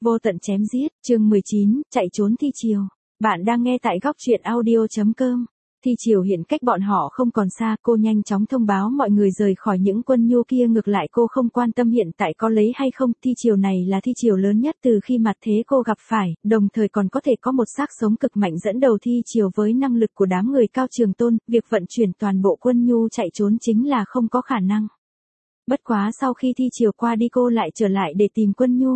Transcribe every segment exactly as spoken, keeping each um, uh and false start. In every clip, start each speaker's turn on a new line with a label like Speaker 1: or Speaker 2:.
Speaker 1: Vô tận chém giết, chương mười chín, chạy trốn thi triều. Bạn đang nghe tại góc truyện audio.com. Thi triều hiện cách bọn họ không còn xa, cô nhanh chóng thông báo mọi người rời khỏi những quân nhu kia, ngược lại cô không quan tâm hiện tại có lấy hay không. Thi triều này là thi triều lớn nhất từ khi mặt thế cô gặp phải, đồng thời còn có thể có một xác sống cực mạnh dẫn đầu thi triều. Với năng lực của đám người Cao Trường Tôn, việc vận chuyển toàn bộ quân nhu chạy trốn chính là không có khả năng. Bất quá sau khi thi triều qua đi cô lại trở lại để tìm quân nhu.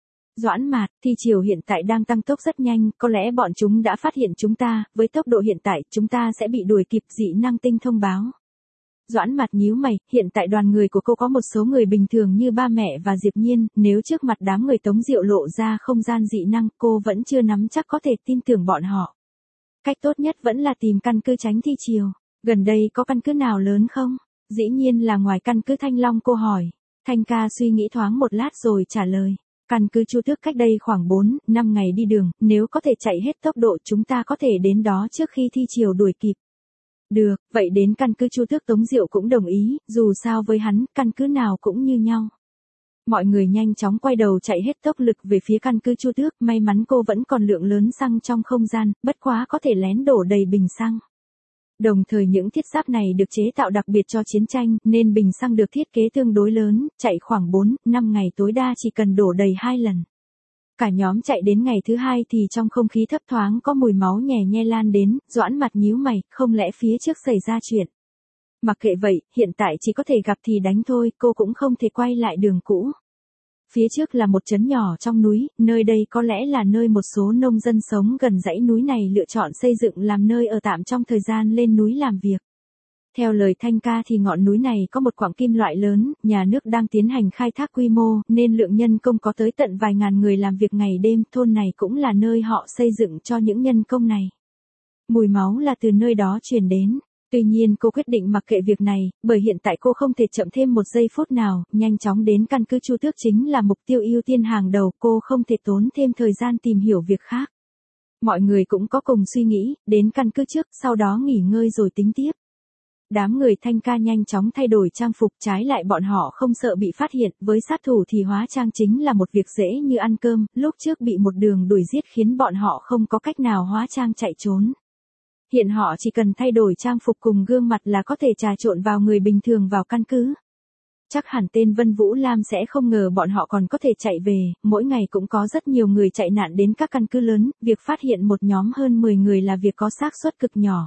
Speaker 1: Doãn Mạt, thi triều hiện tại đang tăng tốc rất nhanh, có lẽ bọn chúng đã phát hiện chúng ta, với tốc độ hiện tại, chúng ta sẽ bị đuổi kịp. Dị năng tinh thông báo. Doãn Mạt nhíu mày, hiện tại đoàn người của cô có một số người bình thường như ba mẹ và Diệp Nhiên, nếu trước mặt đám người Tống Diệu lộ ra không gian dị năng, cô vẫn chưa nắm chắc có thể tin tưởng bọn họ. Cách tốt nhất vẫn là tìm căn cứ tránh thi triều. Gần đây có căn cứ nào lớn không? Dĩ nhiên là ngoài căn cứ Thanh Long, cô hỏi. Thanh ca suy nghĩ thoáng một lát rồi trả lời. Căn cứ Chu Tước cách đây khoảng bốn, năm ngày đi đường, nếu có thể chạy hết tốc độ chúng ta có thể đến đó trước khi thi triều đuổi kịp. Được, vậy đến căn cứ Chu Tước. Tống Diệu cũng đồng ý, dù sao với hắn, căn cứ nào cũng như nhau. Mọi người nhanh chóng quay đầu chạy hết tốc lực về phía căn cứ Chu Tước, may mắn cô vẫn còn lượng lớn xăng trong không gian, bất quá có thể lén đổ đầy bình xăng. Đồng thời những thiết giáp này được chế tạo đặc biệt cho chiến tranh, nên bình xăng được thiết kế tương đối lớn, chạy khoảng bốn, năm ngày tối đa chỉ cần đổ đầy hai lần. Cả nhóm chạy đến ngày thứ hai thì trong không khí thấp thoáng có mùi máu nhè nhe lan đến. Doãn Mạt nhíu mày, không lẽ phía trước xảy ra chuyện. Mặc kệ vậy, hiện tại chỉ có thể gặp thì đánh thôi, cô cũng không thể quay lại đường cũ. Phía trước là một trấn nhỏ trong núi, nơi đây có lẽ là nơi một số nông dân sống gần dãy núi này lựa chọn xây dựng làm nơi ở tạm trong thời gian lên núi làm việc. Theo lời Thanh ca thì ngọn núi này có một quặng kim loại lớn, nhà nước đang tiến hành khai thác quy mô, nên lượng nhân công có tới tận vài ngàn người làm việc ngày đêm. Thôn này cũng là nơi họ xây dựng cho những nhân công này. Mùi máu là từ nơi đó truyền đến. Tuy nhiên cô quyết định mặc kệ việc này, bởi hiện tại cô không thể chậm thêm một giây phút nào, nhanh chóng đến căn cứ Chu Tước chính là mục tiêu ưu tiên hàng đầu, cô không thể tốn thêm thời gian tìm hiểu việc khác. Mọi người cũng có cùng suy nghĩ, đến căn cứ trước, sau đó nghỉ ngơi rồi tính tiếp. Đám người Thanh ca nhanh chóng thay đổi trang phục, trái lại bọn họ không sợ bị phát hiện, với sát thủ thì hóa trang chính là một việc dễ như ăn cơm, lúc trước bị một đường đuổi giết khiến bọn họ không có cách nào hóa trang chạy trốn. Hiện họ chỉ cần thay đổi trang phục cùng gương mặt là có thể trà trộn vào người bình thường vào căn cứ. Chắc hẳn tên Vân Vũ Lam sẽ không ngờ bọn họ còn có thể chạy về, mỗi ngày cũng có rất nhiều người chạy nạn đến các căn cứ lớn, việc phát hiện một nhóm hơn mười người là việc có xác suất cực nhỏ.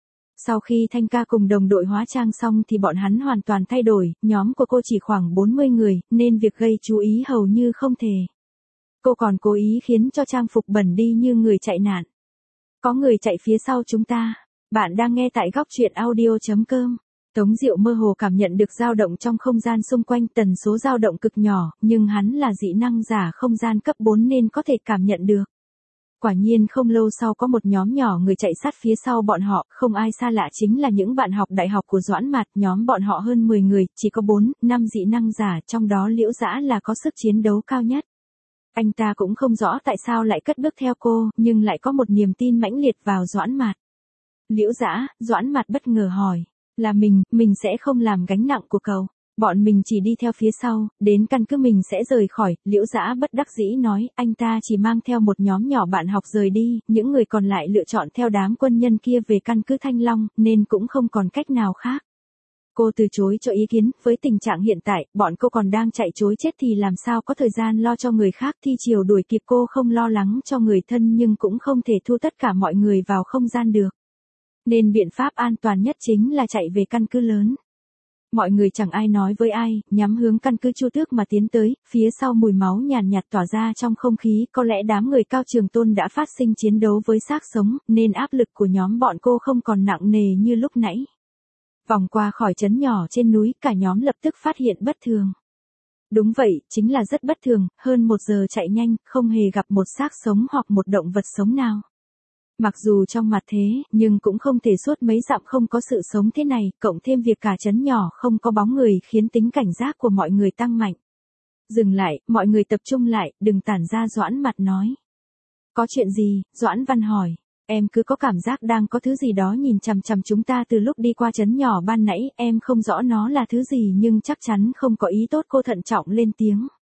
Speaker 1: Sau khi Thanh ca cùng đồng đội hóa trang xong thì bọn hắn hoàn toàn thay đổi, nhóm của cô chỉ khoảng bốn mươi người, nên việc gây chú ý hầu như không thể. Cô còn cố ý khiến cho trang phục bẩn đi như người chạy nạn. Có người chạy phía sau chúng ta. Bạn đang nghe tại góc truyện audio.com. Tống Diệu mơ hồ cảm nhận được dao động trong không gian xung quanh, tần số dao động cực nhỏ, nhưng hắn là dị năng giả không gian cấp bốn nên có thể cảm nhận được. Quả nhiên không lâu sau có một nhóm nhỏ người chạy sát phía sau bọn họ, không ai xa lạ chính là những bạn học đại học của Doãn Mạt. Nhóm bọn họ hơn mười người, chỉ có bốn, năm dị năng giả, trong đó Liễu Dã là có sức chiến đấu cao nhất. Anh ta cũng không rõ tại sao lại cất bước theo cô, nhưng lại có một niềm tin mãnh liệt vào Doãn Mạt. Liễu Dã, Doãn Mạt bất ngờ hỏi, là mình, mình sẽ không làm gánh nặng của cậu. Bọn mình chỉ đi theo phía sau, đến căn cứ mình sẽ rời khỏi. Liễu Dã bất đắc dĩ nói, anh ta chỉ mang theo một nhóm nhỏ bạn học rời đi, những người còn lại lựa chọn theo đám quân nhân kia về căn cứ Thanh Long, nên cũng không còn cách nào khác. Cô từ chối cho ý kiến, với tình trạng hiện tại, bọn cô còn đang chạy trối chết thì làm sao có thời gian lo cho người khác. Thi triều đuổi kịp cô không lo lắng cho người thân nhưng cũng không thể thu tất cả mọi người vào không gian được. Nên biện pháp an toàn nhất chính là chạy về căn cứ lớn. Mọi người chẳng ai nói với ai, nhắm hướng căn cứ Chu Tước mà tiến tới, phía sau mùi máu nhàn nhạt tỏa ra trong không khí, có lẽ đám người Cao Trường Tôn đã phát sinh chiến đấu với xác sống, nên áp lực của nhóm bọn cô không còn nặng nề như lúc nãy. Vòng qua khỏi trấn nhỏ trên núi, cả nhóm lập tức phát hiện bất thường. Đúng vậy, chính là rất bất thường, hơn một giờ chạy nhanh, không hề gặp một xác sống hoặc một động vật sống nào. Mặc dù trong mặt thế, nhưng cũng không thể suốt mấy dặm không có sự sống thế này, cộng thêm việc cả trấn nhỏ không có bóng người khiến tính cảnh giác của mọi người tăng mạnh. Dừng lại, mọi người tập trung lại, đừng tản ra. Doãn Mạt nói. Có chuyện gì? Doãn Văn hỏi. Em cứ có cảm giác đang có thứ gì đó nhìn chằm chằm chúng ta từ lúc đi qua trấn nhỏ ban nãy, em không rõ nó là thứ gì nhưng chắc chắn không có ý tốt. Cô thận trọng lên tiếng.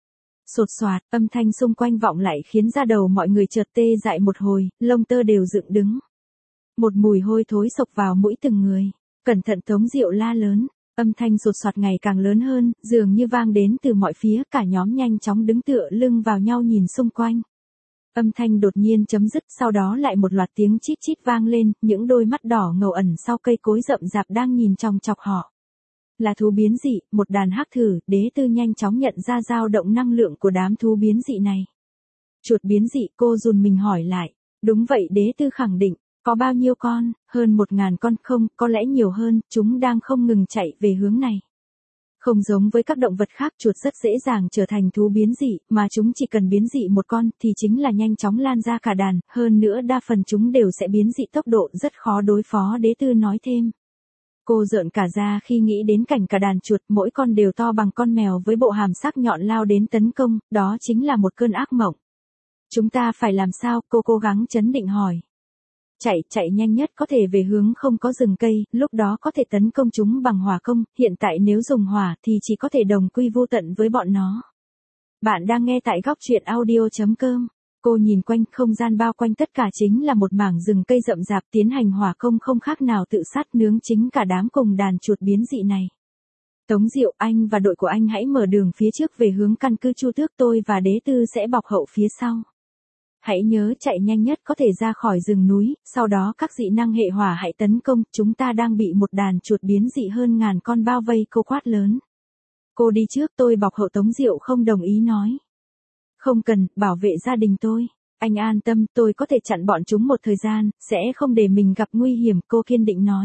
Speaker 1: Sột soạt, âm thanh xung quanh vọng lại khiến da đầu mọi người chợt tê dại một hồi, lông tơ đều dựng đứng. Một mùi hôi thối xộc vào mũi từng người. Cẩn thận, Tống Diệu la lớn. Âm thanh sột soạt ngày càng lớn hơn, dường như vang đến từ mọi phía, cả nhóm nhanh chóng đứng tựa lưng vào nhau nhìn xung quanh. Âm thanh đột nhiên chấm dứt, sau đó lại một loạt tiếng chít chít vang lên, những đôi mắt đỏ ngầu ẩn sau cây cối rậm rạp đang nhìn chòng chọc họ. Là thú biến dị, một đàn hắc thử, Đế Tư nhanh chóng nhận ra dao động năng lượng của đám thú biến dị này. Chuột biến dị, cô run mình hỏi lại. Đúng vậy, Đế Tư khẳng định. Có bao nhiêu con? Hơn một ngàn con, không, có lẽ nhiều hơn, chúng đang không ngừng chạy về hướng này. Không giống với các động vật khác, chuột rất dễ dàng trở thành thú biến dị, mà chúng chỉ cần biến dị một con thì chính là nhanh chóng lan ra cả đàn, hơn nữa đa phần chúng đều sẽ biến dị tốc độ rất khó đối phó, Đế Tư nói thêm. Cô rợn cả da khi nghĩ đến cảnh cả đàn chuột, mỗi con đều to bằng con mèo với bộ hàm sắc nhọn lao đến tấn công, đó chính là một cơn ác mộng. Chúng ta phải làm sao? Cô cố gắng trấn định hỏi. Chạy, chạy nhanh nhất có thể về hướng không có rừng cây, lúc đó có thể tấn công chúng bằng hỏa công, hiện tại nếu dùng hỏa thì chỉ có thể đồng quy vô tận với bọn nó. Bạn đang nghe tại góc truyện audio chấm com. Cô nhìn quanh, không gian bao quanh tất cả chính là một mảng rừng cây rậm rạp, tiến hành hỏa công không khác nào tự sát nướng chính cả đám cùng đàn chuột biến dị này. Tống Diệu, anh và đội của anh hãy mở đường phía trước về hướng căn cứ Chu Tước, tôi và Đế Tư sẽ bọc hậu phía sau. Hãy nhớ chạy nhanh nhất có thể ra khỏi rừng núi, sau đó các dị năng hệ hỏa hãy tấn công, chúng ta đang bị một đàn chuột biến dị hơn ngàn con bao vây, cô quát lớn. Cô đi trước, tôi bọc hậu, Tống Diệu không đồng ý nói. Không cần, bảo vệ gia đình tôi. Anh an tâm, tôi có thể chặn bọn chúng một thời gian, sẽ không để mình gặp nguy hiểm, cô kiên định nói.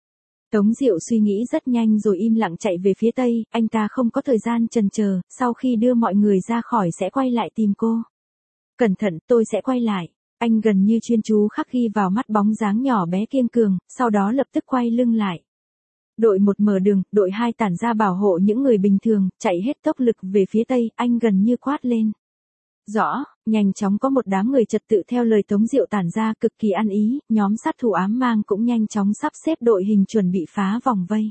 Speaker 1: Tống Diệu suy nghĩ rất nhanh rồi im lặng chạy về phía tây, anh ta không có thời gian chần chờ, sau khi đưa mọi người ra khỏi sẽ quay lại tìm cô. Cẩn thận, tôi sẽ quay lại. Anh gần như chuyên chú khắc ghi vào mắt bóng dáng nhỏ bé kiên cường, sau đó lập tức quay lưng lại. Đội một mở đường, đội hai tản ra bảo hộ những người bình thường, chạy hết tốc lực về phía tây, anh gần như quát lên. Rõ, nhanh chóng có một đám người trật tự theo lời Tống Diệu tản ra cực kỳ ăn ý, nhóm sát thủ ám mang cũng nhanh chóng sắp xếp đội hình chuẩn bị phá vòng vây.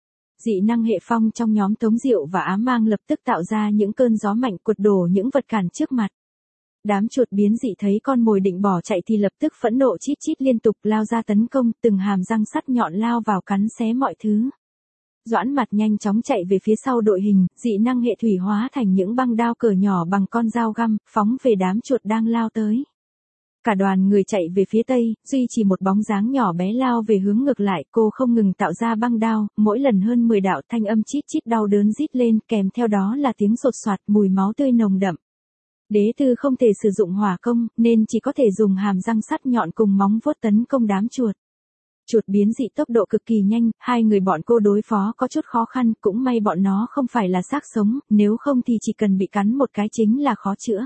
Speaker 1: Dị năng hệ phong trong nhóm Tống Diệu và ám mang lập tức tạo ra những cơn gió mạnh quật đổ những vật cản trước mặt. Đám chuột biến dị thấy con mồi định bỏ chạy thì lập tức phẫn nộ chít chít liên tục lao ra tấn công, từng hàm răng sắt nhọn lao vào cắn xé mọi thứ. Doãn Mặt nhanh chóng chạy về phía sau đội hình, dị năng hệ thủy hóa thành những băng đao cỡ nhỏ bằng con dao găm, phóng về đám chuột đang lao tới. Cả đoàn người chạy về phía tây, duy chỉ một bóng dáng nhỏ bé lao về hướng ngược lại, cô không ngừng tạo ra băng đao, mỗi lần hơn mười đạo thanh âm chít chít đau đớn rít lên, kèm theo đó là tiếng sột soạt, mùi máu tươi nồng đậm. Đế Tư không thể sử dụng hỏa công, nên chỉ có thể dùng hàm răng sắt nhọn cùng móng vuốt tấn công đám chuột. Chuột biến dị tốc độ cực kỳ nhanh, hai người bọn cô đối phó có chút khó khăn, cũng may bọn nó không phải là xác sống, nếu không thì chỉ cần bị cắn một cái chính là khó chữa.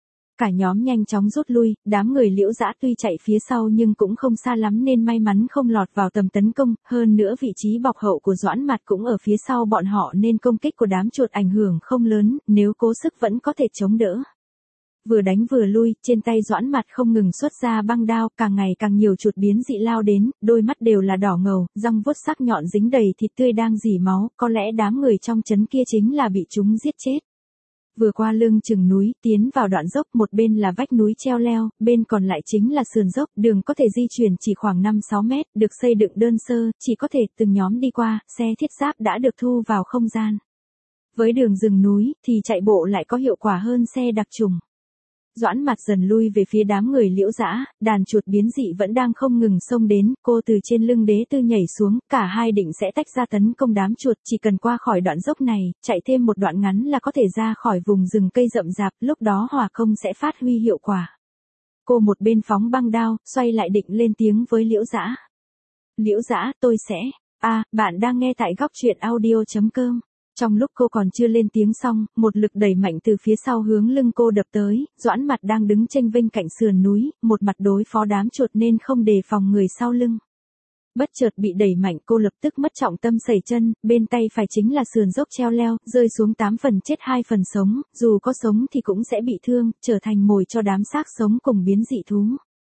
Speaker 1: Cả nhóm nhanh chóng rút lui, đám người Liễu Dã tuy chạy phía sau nhưng cũng không xa lắm nên may mắn không lọt vào tầm tấn công, hơn nữa vị trí bọc hậu của Doãn Mặt cũng ở phía sau bọn họ nên công kích của đám chuột ảnh hưởng không lớn, nếu cố sức vẫn có thể chống đỡ. Vừa đánh vừa lui, trên tay Doãn Mặt không ngừng xuất ra băng đao, càng ngày càng nhiều chuột biến dị lao đến, đôi mắt đều là đỏ ngầu, răng vuốt sắc nhọn dính đầy thịt tươi đang rỉ máu, có lẽ đám người trong trấn kia chính là bị chúng giết chết. Vừa qua lưng chừng núi, tiến vào đoạn dốc, một bên là vách núi treo leo, bên còn lại chính là sườn dốc, đường có thể di chuyển chỉ khoảng năm sáu mét, được xây dựng đơn sơ, chỉ có thể từng nhóm đi qua, xe thiết giáp đã được thu vào không gian. Với đường rừng núi, thì chạy bộ lại có hiệu quả hơn xe đặc trùng. Doãn Mặt dần lui về phía đám người Liễu Dã, đàn chuột biến dị vẫn đang không ngừng xông đến, cô từ trên lưng Đế Tư nhảy xuống, cả hai định sẽ tách ra tấn công đám chuột, chỉ cần qua khỏi đoạn dốc này, chạy thêm một đoạn ngắn là có thể ra khỏi vùng rừng cây rậm rạp, lúc đó hỏa công sẽ phát huy hiệu quả. Cô một bên phóng băng đao, xoay lại định lên tiếng với Liễu Dã. Liễu Dã, tôi sẽ... À, bạn đang nghe tại góc truyện audio chấm com. Trong lúc cô còn chưa lên tiếng xong, một lực đẩy mạnh từ phía sau hướng lưng cô đập tới, Doãn Mặt đang đứng chênh vênh cạnh sườn núi, một mặt đối phó đám chuột nên không đề phòng người sau lưng. Bất chợt bị đẩy mạnh, cô lập tức mất trọng tâm sẩy chân, bên tay phải chính là sườn dốc treo leo, rơi xuống tám phần chết hai phần sống, dù có sống thì cũng sẽ bị thương, trở thành mồi cho đám xác sống cùng biến dị thú.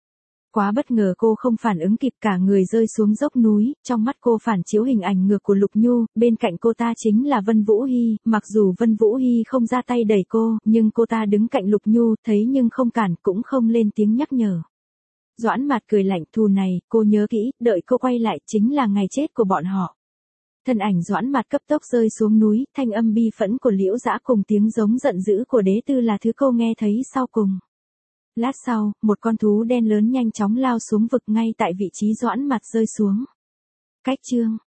Speaker 1: Quá bất ngờ cô không phản ứng kịp, cả người rơi xuống dốc núi, trong mắt cô phản chiếu hình ảnh ngược của Lục Nhu, bên cạnh cô ta chính là Vân Vũ Hi, mặc dù Vân Vũ Hi không ra tay đẩy cô, nhưng cô ta đứng cạnh Lục Nhu, thấy nhưng không cản, cũng không lên tiếng nhắc nhở. Doãn Mạt cười lạnh, thù này, cô nhớ kỹ, đợi cô quay lại chính là ngày chết của bọn họ. Thân ảnh Doãn Mạt cấp tốc rơi xuống núi, thanh âm bi phẫn của Liễu Dã cùng tiếng giống giận dữ của Đế Tư là thứ cô nghe thấy sau cùng. Lát sau, một con thú đen lớn nhanh chóng lao xuống vực ngay tại vị trí Doãn Mạt rơi xuống. Cách chương